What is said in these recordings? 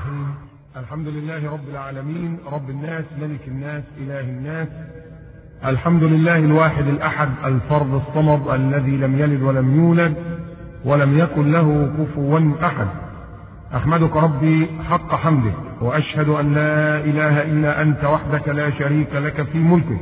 الرحيم. الحمد لله رب العالمين، رب الناس، ملك الناس، إله الناس. الحمد لله الواحد الأحد الفرد الصمد الذي لم يلد ولم يولد ولم يكن له كفوا أحد. أحمدك ربي حق حمدك، وأشهد أن لا إله إلا أنت وحدك لا شريك لك في ملكك.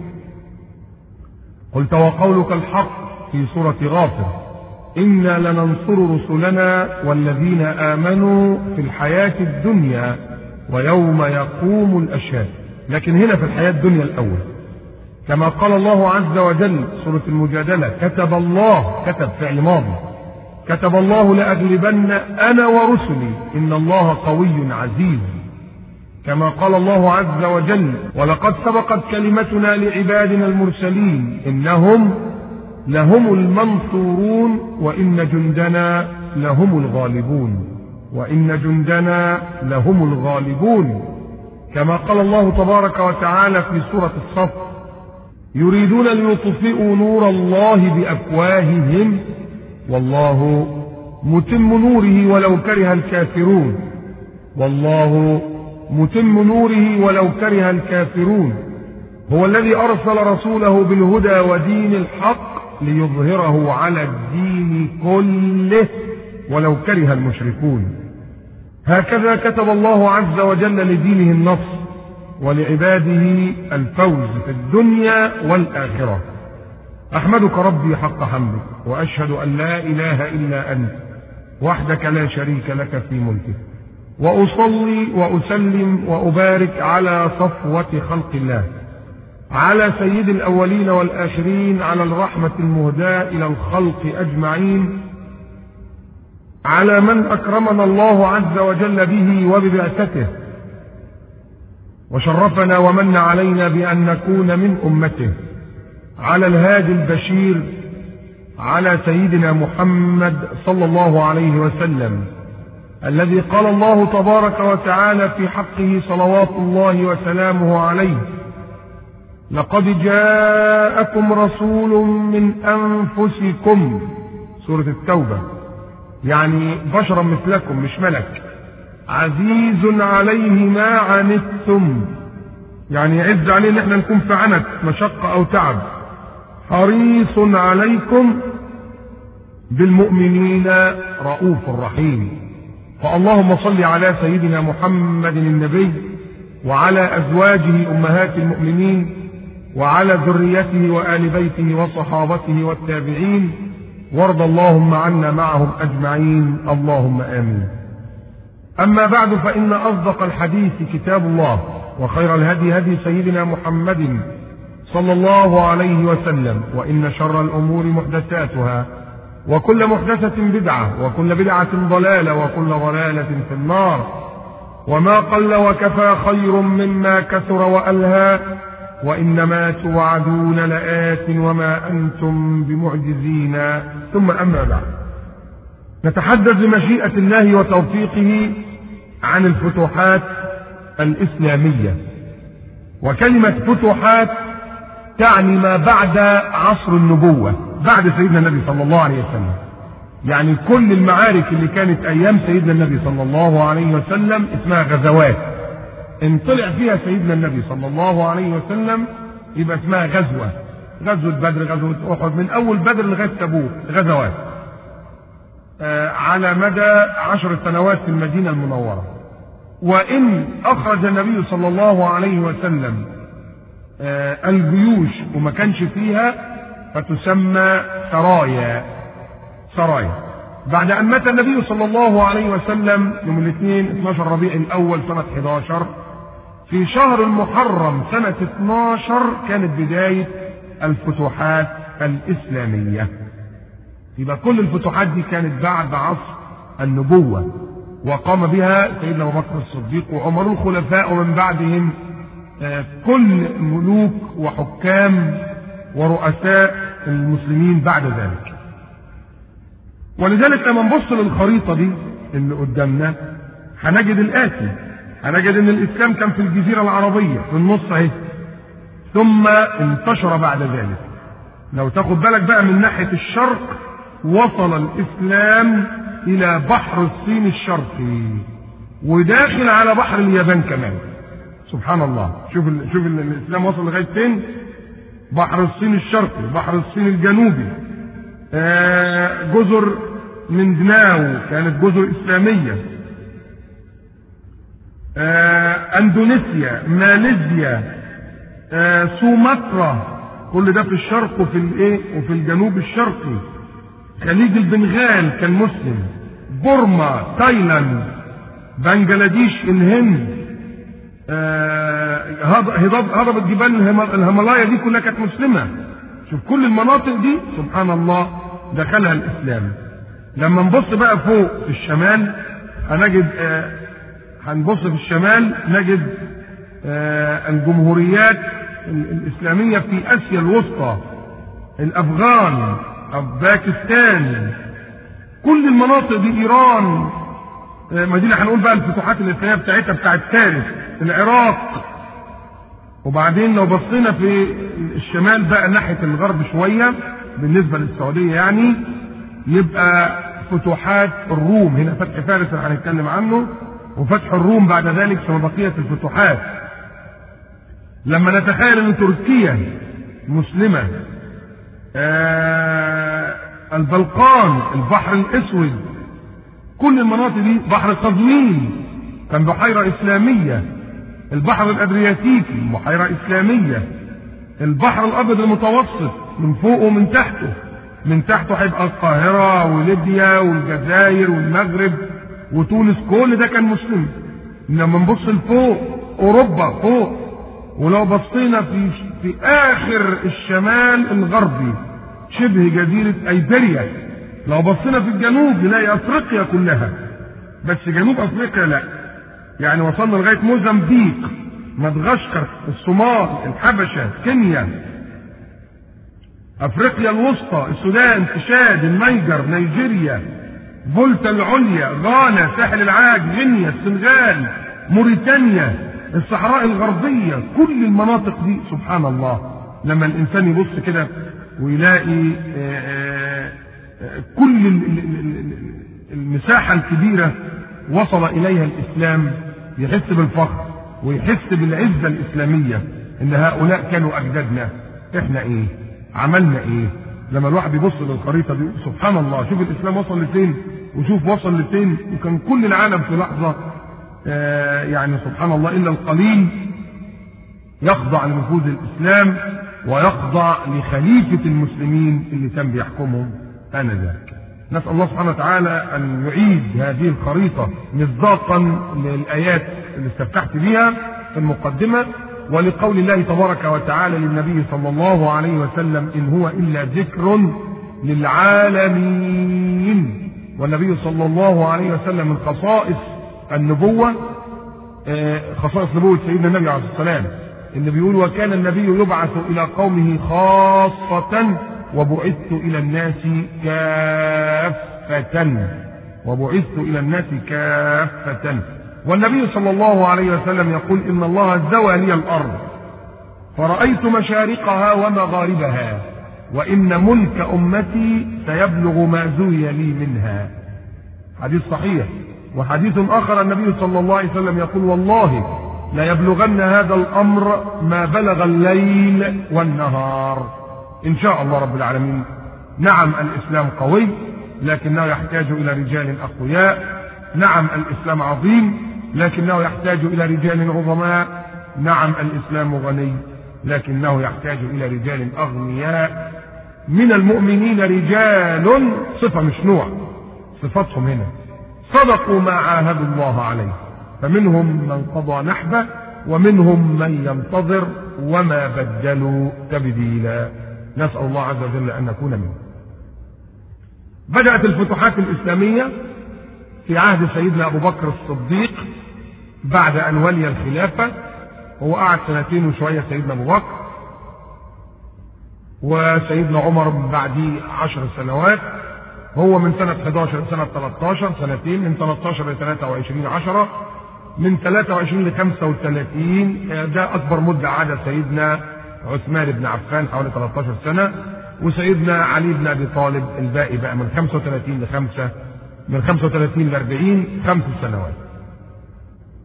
قلت وقولك الحق في سورة غافر: إنا لننصر رسلنا والذين آمنوا في الحياة الدنيا ويوم يقوم الأشهاد. لكن هنا في الحياة الدنيا الأول، كما قال الله عز وجل سورة المجادلة: كتب الله، كتب فعل ماضي، كتب الله لأغلبن أنا ورسلي إن الله قوي عزيز. كما قال الله عز وجل: ولقد سبقت كلمتنا لعبادنا المرسلين إنهم لهم المنصورون وإن جندنا لهم الغالبون، وإن جندنا لهم الغالبون. كما قال الله تبارك وتعالى في سورة الصف: يريدون ليطفئوا نور الله بأفواههم والله متم نوره ولو كره الكافرون، والله متم نوره ولو كره الكافرون. هو الذي أرسل رسوله بالهدى ودين الحق ليظهره على الدين كله ولو كره المشركون. هكذا كتب الله عز وجل لدينه النصر ولعباده الفوز في الدنيا والآخرة. أحمدك ربي حق حمدك، وأشهد أن لا إله إلا أنت وحدك لا شريك لك في ملكك، وأصلي وأسلم وأبارك على صفوة خلق الله، على سيد الأولين والآخرين، على الرحمة المهداة إلى الخلق أجمعين، على من أكرمنا الله عز وجل به وببعثته، وشرفنا ومن علينا بأن نكون من أمته، على الهادي البشير، على سيدنا محمد صلى الله عليه وسلم، الذي قال الله تبارك وتعالى في حقه صلوات الله وسلامه عليه: لقد جاءكم رسول من أنفسكم. سورة التوبة، يعني بشرا مثلكم مش ملك. عزيز عليه ما عنتم، يعني يعز عليه ان احنا نكون في عنت مشقة او تعب. حريص عليكم بالمؤمنين رؤوف رحيم. فاللهم صل على سيدنا محمد النبي وعلى أزواجه أمهات المؤمنين وعلى ذريته وآل بيته وصحابته والتابعين، وارض اللهم عنا معهم أجمعين، اللهم آمين. أما بعد، فإن أصدق الحديث كتاب الله، وخير الهدي هدي سيدنا محمد صلى الله عليه وسلم، وإن شر الأمور محدثاتها، وكل محدثة بدعة، وكل بدعة ضلالة، وكل ضلالة في النار. وما قل وكفى خير مما كثر وألهى، وإنما توعدون لآت وما أنتم بمعجزين. ثم أما بعد، نتحدث بمشيئة الله وتوفيقه عن الفتوحات الإسلامية. وكلمة فتوحات تعني ما بعد عصر النبوة، بعد سيدنا النبي صلى الله عليه وسلم. يعني كل المعارك اللي كانت أيام سيدنا النبي صلى الله عليه وسلم اسمها غزوات. إن طلع فيها سيدنا النبي صلى الله عليه وسلم يبقى اسمها غزوة. غزوة بدر، غزوة أحد، من أول بدر لغاية تبوك غزوات، على مدى 10 سنوات في المدينة المنورة. وإن أخرج النبي صلى الله عليه وسلم الجيوش وما كانش فيها فتسمى سرايا. بعد أن مات النبي صلى الله عليه وسلم يوم الاثنين 12 ربيع الأول سنة 11، في شهر المحرم سنة 12 كانت بداية الفتوحات الإسلامية. يبقى كل الفتوحات دي كانت بعد عصر النبوة، وقام بها سيدنا أبو بكر الصديق وعمر الخلفاء، ومن بعدهم كل ملوك وحكام ورؤساء المسلمين بعد ذلك. ولذلك لما نبص للخريطة دي اللي قدامنا هنجد الآتي: هنجد ان الإسلام كان في الجزيرة العربية في النص اهي، ثم انتشر بعد ذلك. لو تاخد بالك بقى من ناحية الشرق، وصل الإسلام إلى بحر الصين الشرقي، وداخل على بحر اليابان كمان. سبحان الله. شوف الاسلام وصل لغايه فين. بحر الصين الشرقي، بحر الصين الجنوبي، جزر مندناو كانت جزر اسلاميه، اندونيسيا، ماليزيا، سومطرة، كل ده في الشرق وفي الجنوب الشرقي. خليج البنغال كان مسلم، بورما، تايلاند، بنجلاديش، الهند، هضبة جبال الهيمالايا دي كلها كانت مسلمة. شوف كل المناطق دي سبحان الله دخلها الإسلام. لما نبص بقى فوق في الشمال هنبص في الشمال نجد الجمهوريات الإسلامية في آسيا الوسطى، الأفغان، باكستان، كل المناطق دي، إيران، مدينة هنقول بقى الفتوحات الإسلامية بتاعتها بتاعت فارس، العراق. وبعدين لو بصينا في الشمال بقى ناحية الغرب شوية بالنسبة للسعودية يعني، يبقى فتوحات الروم. هنا فتح فارس اللي هنتكلم عنه، وفتح الروم بعد ذلك ثم بقية الفتوحات. لما نتخيل ان تركيا مسلمة، البلقان، البحر الاسود، كل المناطق دي، بحر قزوين كان بحيرة اسلامية، البحر الادرياتيكي بحيرة اسلامية، البحر الابيض المتوسط من فوق ومن تحته، من تحته هيبقى القاهرة وليبيا والجزائر والمغرب وتونس، كل ده كان مسلم. لما نبص لفوق اوروبا فوق، ولو بصينا في اخر الشمال الغربي شبه جزيرة ايبيريا، لو بصينا في الجنوب نلاقي افريقيا كلها، بس جنوب افريقيا لا، يعني وصلنا لغاية موزمبيق، مدغشقر، الصومال، الحبشة، كينيا، افريقيا الوسطى، السودان، تشاد، النيجر، نيجيريا، فولتا العليا، غانا، ساحل العاج، غينيا، السنغال، موريتانيا، الصحراء الغربية، كل المناطق دي سبحان الله. لما الإنسان يبص كده ويلاقي كل المساحة الكبيرة وصل إليها الإسلام، يحس بالفخر ويحس بالعزة الإسلامية، إن هؤلاء كانوا أجدادنا. إحنا إيه؟ عملنا إيه؟ لما الواحد بيبص للخريطة دي سبحان الله، شوف الإسلام وصل لفين وشوف وصل لفين، وكان كل العالم في لحظة يعني سبحان الله إلا القليل يخضع لنفوذ الإسلام ويخضع لخليفة المسلمين اللي كان بيحكمهم آنذاك. نسأل الله سبحانه وتعالى أن يعيد هذه الخريطة مصداقا للآيات اللي استفتحت بها في المقدمة، ولقول الله تبارك وتعالى للنبي صلى الله عليه وسلم: إن هو إلا ذكر للعالمين. والنبي صلى الله عليه وسلم من خصائص النبوة، خصائص نبوة سيدنا النبي عليه الصلاة والسلام، اللي بيقول: وكان النبي يبعث إلى قومه خاصة وبعثت إلى الناس كافة، وبعثت إلى الناس كافة. والنبي صلى الله عليه وسلم يقول: إن الله زوى لي الأرض فرأيت مشارقها ومغاربها، وإن ملك أمتي سيبلغ ما زوي لي منها. حديث صحيح. وحديث آخر النبي صلى الله عليه وسلم يقول: والله لا يبلغن هذا الأمر ما بلغ الليل والنهار إن شاء الله رب العالمين. نعم الإسلام قوي لكنه يحتاج إلى رجال أقوياء. نعم الإسلام عظيم لكنه يحتاج إلى رجال عظماء. نعم الإسلام غني لكنه يحتاج إلى رجال أغنياء. من المؤمنين رجال، صفة مش نوع، صفتهم هنا صدقوا ما عاهدوا الله عليه، فمنهم من قضى نحبه ومنهم من ينتظر وما بدلوا تبديلا. نسأل الله عز وجل أن نكون منهم. بدأت الفتوحات الإسلامية في عهد سيدنا أبو بكر الصديق بعد أن ولي الخلافة، هو قعد 2 وشوية سيدنا أبو بكر، وسيدنا عمر بعديه 10 سنوات، هو من سنة 11 لسنة 13 سنتين، من 13 ل 23 10، من 23 ل 35 ده أكبر مدة عاد سيدنا عثمان بن عفان حوالي 13 سنة، وسيدنا علي بن أبي طالب الباقي بقى من 35 ل 40 5 سنوات.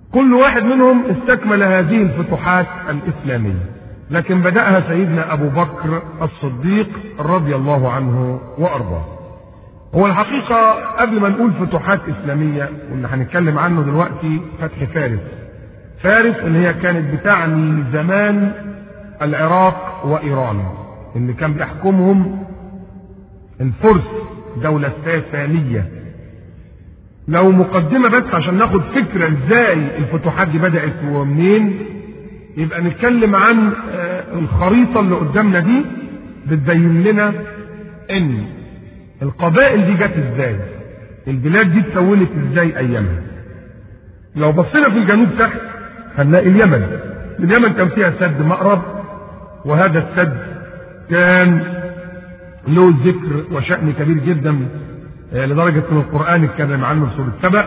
كل واحد منهم استكمل هذه الفتوحات الإسلامية، لكن بدأها سيدنا أبو بكر الصديق رضي الله عنه وأرضاه. هو الحقيقة قبل ما نقول فتوحات إسلامية واللي هنتكلم عنه دلوقتي فتح فارس. فارس اللي هي كانت بتعني زمان العراق وإيران، اللي كان بيحكمهم الفرس، دولة ساسانية. لو مقدمة بس عشان ناخد فكرة ازاي الفتوحات دي بدأت ومنين، يبقى نتكلم عن الخريطة اللي قدامنا دي بتبين لنا ان القبائل دي جت ازاي، البلاد دي اتكونت ازاي ايامها. لو بصينا في الجنوب تحت هنلاقي اليمن كان فيها سد مأرب، وهذا السد كان له ذكر وشأن كبير جدا لدرجة ان القرآن اتكلم عنه في سورة سبأ.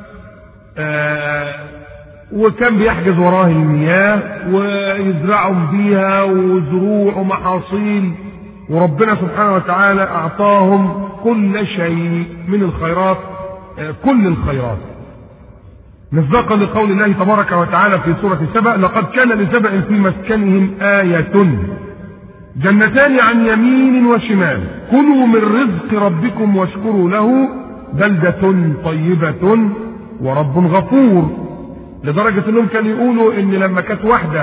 وكان بيحجز وراه المياه ويزرعهم بيها وزروع ومحاصيل، وربنا سبحانه وتعالى اعطاهم كل شيء من الخيرات، كل الخيرات، مصداقا لقول الله تبارك وتعالى في سورة سبأ: لقد كان لسبأ في مسكنهم آية جنتان عن يمين وشمال كلوا من رزق ربكم واشكروا له بلدة طيبة ورب غفور. لدرجة انهم كانوا يقولوا ان لما كانت واحدة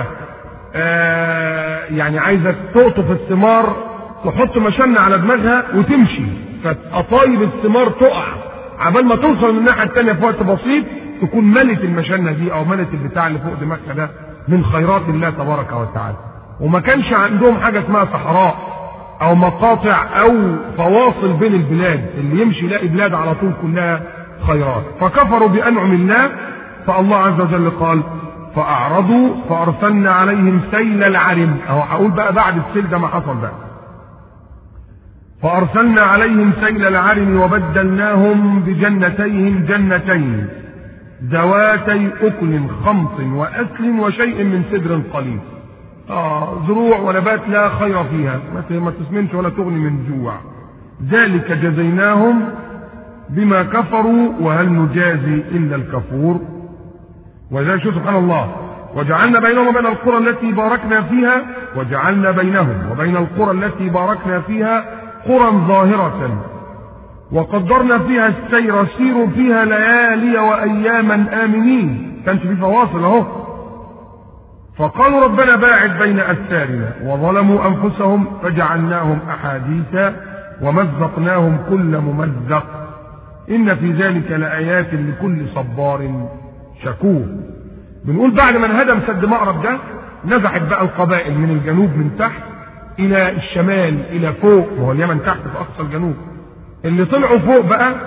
يعني عايزة تقطف الثمار تحط مشنة على دماغها وتمشي، فقطايب الثمار تقع عبال ما توصل من الناحية التانية في وقت بسيط تكون ملت المشنة دي او ملت البتاع اللي فوق دماغها ده من خيرات الله تبارك وتعالى. وما كانش عندهم حاجة اسمها صحراء او مقاطع او فواصل بين البلاد، اللي يمشي يلاقي بلاد على طول كلها خيرات. فكفروا بأنعم الله، فالله عز وجل قال: فأعرضوا فأرسلنا عليهم سيل العرم. اهو هقول بقى بعد السيل ده ما حصل بقى. فأرسلنا عليهم سيل العرم وبدلناهم بجنتيهم جنتين ذواتي أكل خمط وأكل وشيء من سدر قليل. زروع ونبات لا خير فيها، ما تسمنش ولا تغني من جوع. ذلك جزيناهم بما كفروا وهل نجازي إلا الكفور. وذلك شو سبحان الله: وجعلنا بينهم وبين القرى التي باركنا فيها، وجعلنا بينهم وبين القرى التي باركنا فيها قرى ظاهرة وقدرنا فيها السير سيروا فيها ليالي وأياما آمنين. كانش في فواصل اهو. فقالوا ربنا باعد بين أسفارنا وظلموا أنفسهم فجعلناهم أحاديث ومزقناهم كل ممزق إن في ذلك لآيات لكل صبار شكور. بنقول بعد ما انهدم سد مأرب ده نزحت بقى القبائل من الجنوب من تحت إلى الشمال إلى فوق، وهو اليمن تحت في أقصى الجنوب. اللي طلعوا فوق بقى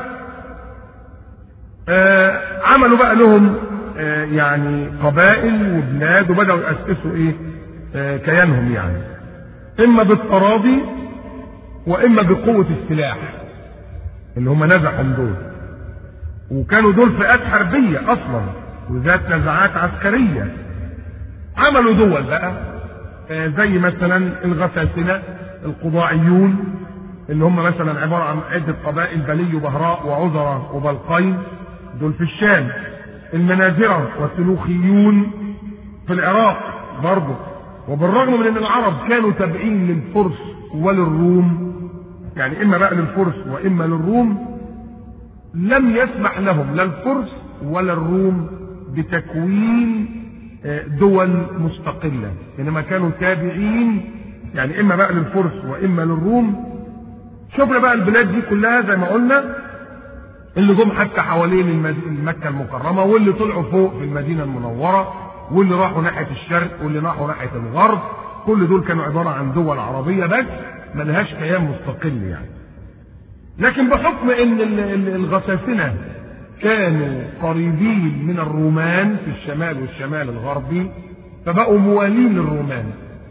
عملوا بقى لهم يعني قبائل وبلاد، وبدأوا يأسسوا كيانهم، يعني إما بالتراضي وإما بقوة السلاح اللي هم نزعهم دول. وكانوا دول فئات حربية أصلا وذات نزعات عسكرية. عملوا دول بقى زي مثلا الغساسنة، القضاعيون اللي هم مثلا عبارة عن عدة قبائل: بلي وبهراء وعذرة وبلقين، دول في الشام. المناذرة والسلوخيون في العراق برضه. وبالرغم من ان العرب كانوا تابعين للفرس وللروم، يعني اما بقى للفرس واما للروم، لم يسمح لهم لا الفرس ولا الروم بتكوين دول مستقلة، انما كانوا تابعين يعني اما بقى للفرس واما للروم. شفنا بقى البلاد دي كلها زي ما قلنا، اللي جم حتى حوالين مكة المكرمة، واللي طلعوا فوق في المدينة المنورة، واللي راحوا ناحية الشرق، واللي راحوا ناحية الغرب، كل دول كانوا عبارة عن دول عربية بس ما لهاش كيان مستقل يعني. لكن بحكم ان الغساسنة كانوا قريبين من الرومان في الشمال والشمال الغربي، فبقوا موالين للرومان.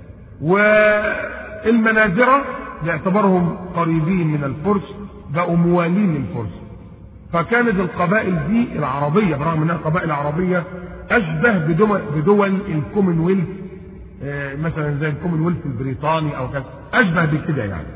والمناذرة باعتبارهم قريبين من الفرس بقوا موالين للفرس. فكانت القبائل دي العربية برغم انها قبائل عربية اشبه بدول الكومنولث، مثلا زي الكومنولث البريطاني او كذا، اشبه بكده يعني.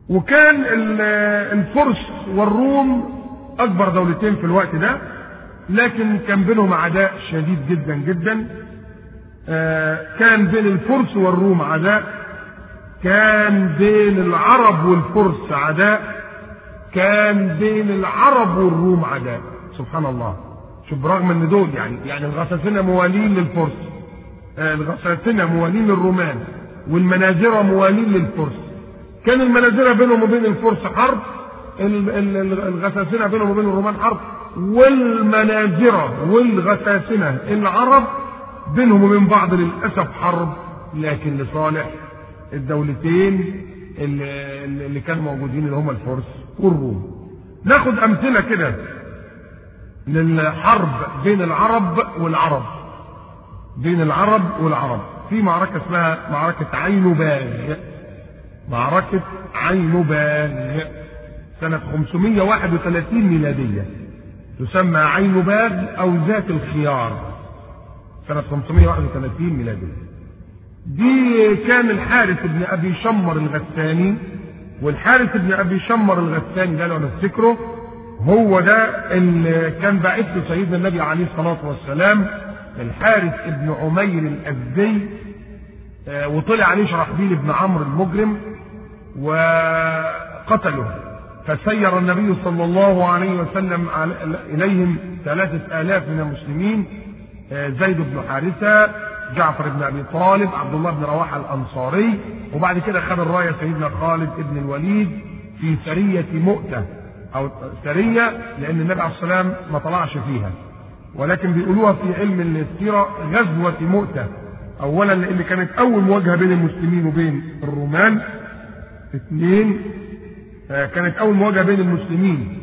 وكان الفرس والروم اكبر دولتين في الوقت ده، لكن كان بينهم عداء شديد جدا جدا. كان بين الفرس والروم عداء، كان بين العرب والفرس عداء، كان بين العرب والروم عداء. سبحان الله. شوف، برغم ان دول يعني الغساسنة موالين للفرس، الغساسنة موالين للرومان، والمنازرة موالين للفرس. كان المنازرة بينهم وبين الفرس حرب، الغساسنة بينهم وبين الرومان حرب، والمنازرة والغساسنة العرب بينهم وبين بعض للأسف حرب، لكن لصالح الدولتين اللي كانوا موجودين اللي هم الفرس والروم. ناخد أمثلة كده للحرب بين العرب والعرب. بين العرب والعرب في معركة اسمها معركة عينباغ. معركة عينباغ سنة 531 ميلادية، تسمى عينباغ أو ذات الخيار، سنة 531 ميلادية. دي كان الحارث بن أبي شمر الغساني، والحارث بن أبي شمر الغساني ده لو نفتكره هو ده اللي كان باعث له سيدنا النبي عليه الصلاة والسلام، الحارث بن عمير الأزدي، وطلع عليه شرحبيل بن عمرو المجرم وقتله. فسير النبي صلى الله عليه وسلم إليهم 3000 من المسلمين، زيد بن حارثة، جعفر بن أبي طالب، عبد الله بن رواحة الأنصاري، وبعد كده خد الراية سيدنا خالد بن الوليد في سرية مؤتة، أو سرية لأن النبي عليه الصلاة والسلام ما طلعش فيها، ولكن بيقولوها في علم السيرة غزوة مؤتة. أولا لأن كانت أول مواجهة بين المسلمين وبين الرومان. اثنين، كانت أول مواجهة بين المسلمين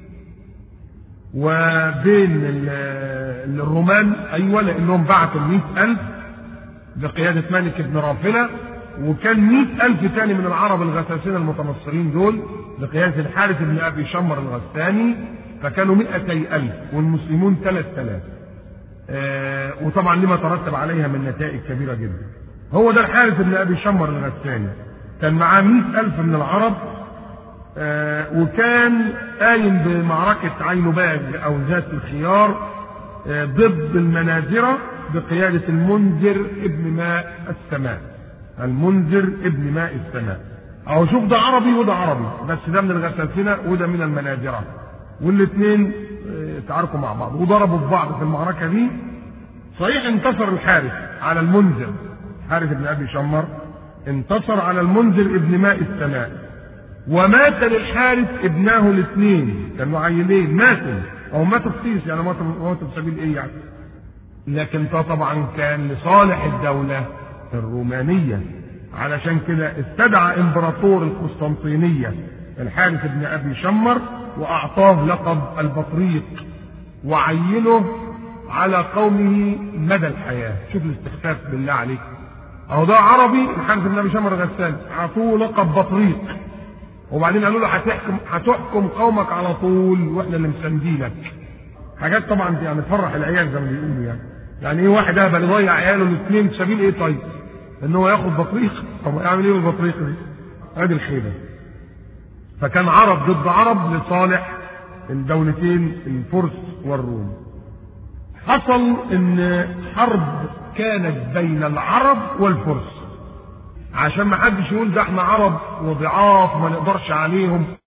وبين الرومان، أيوة، لأنهم بعثوا 100,000 بقيادة مالك بن رافلة، وكان 100,000 تاني من العرب الغساسين المتنصرين دول بقيادة الحارث بن أبي شمر الغساني، فكانوا 200,000 والمسلمون 3000. وطبعا لما ترتب عليها من نتائج كبيرة جدا. هو ده الحارث بن أبي شمر الغساني، كان معاه 100,000 من العرب، وكان قايم بمعركة عينباغ أو ذات الخيار ضد المنازرة بقيادة المنذر ابن ماء السماء. المنذر ابن ماء السماء. أو شوف، ده عربي وده عربي، بس ده من الغساسنة وده من المنازرة، والاثنين تعاركوا مع بعض وضربوا في بعض في المعركة دي. صحيح انتصر الحارث على المنذر، حارث بن أبي شمر انتصر على المنذر ابن ماء السماء، ومات للحارث ابناه الاثنين، كانوا عيلين ماتوا، او ماتوا في يعني ماتوا بسبيل ايه يعني، لكن ده طبعا كان لصالح الدولة الرومانية. علشان كده استدعى امبراطور القسطنطينية الحارث بن ابي شمر واعطاه لقب البطريق، وعينه على قومه مدى الحياة. شوف الاستخفاف بالله عليك، اهو ده عربي الحارث بن ابي شمر الغساني، اعطوه لقب بطريق، وبعدين قالوا له هتحكم قومك على طول واحنا اللي مساندينك. حاجات طبعا يعني تفرح العيال زي ما بيقولوا يعني ايه واحد اهبل يضيع عياله الاثنين في سبيل ايه؟ طيب ان هو ياخد بطريق، طب يعمل ايه بالبطريق دي؟ ادي الخيبه. فكان عرب ضد عرب لصالح الدولتين الفرس والروم. حصل ان حرب كانت بين العرب والفرس، عشان ما حدش يقول ده احنا عرب وضعاف ما نقدرش عليهم.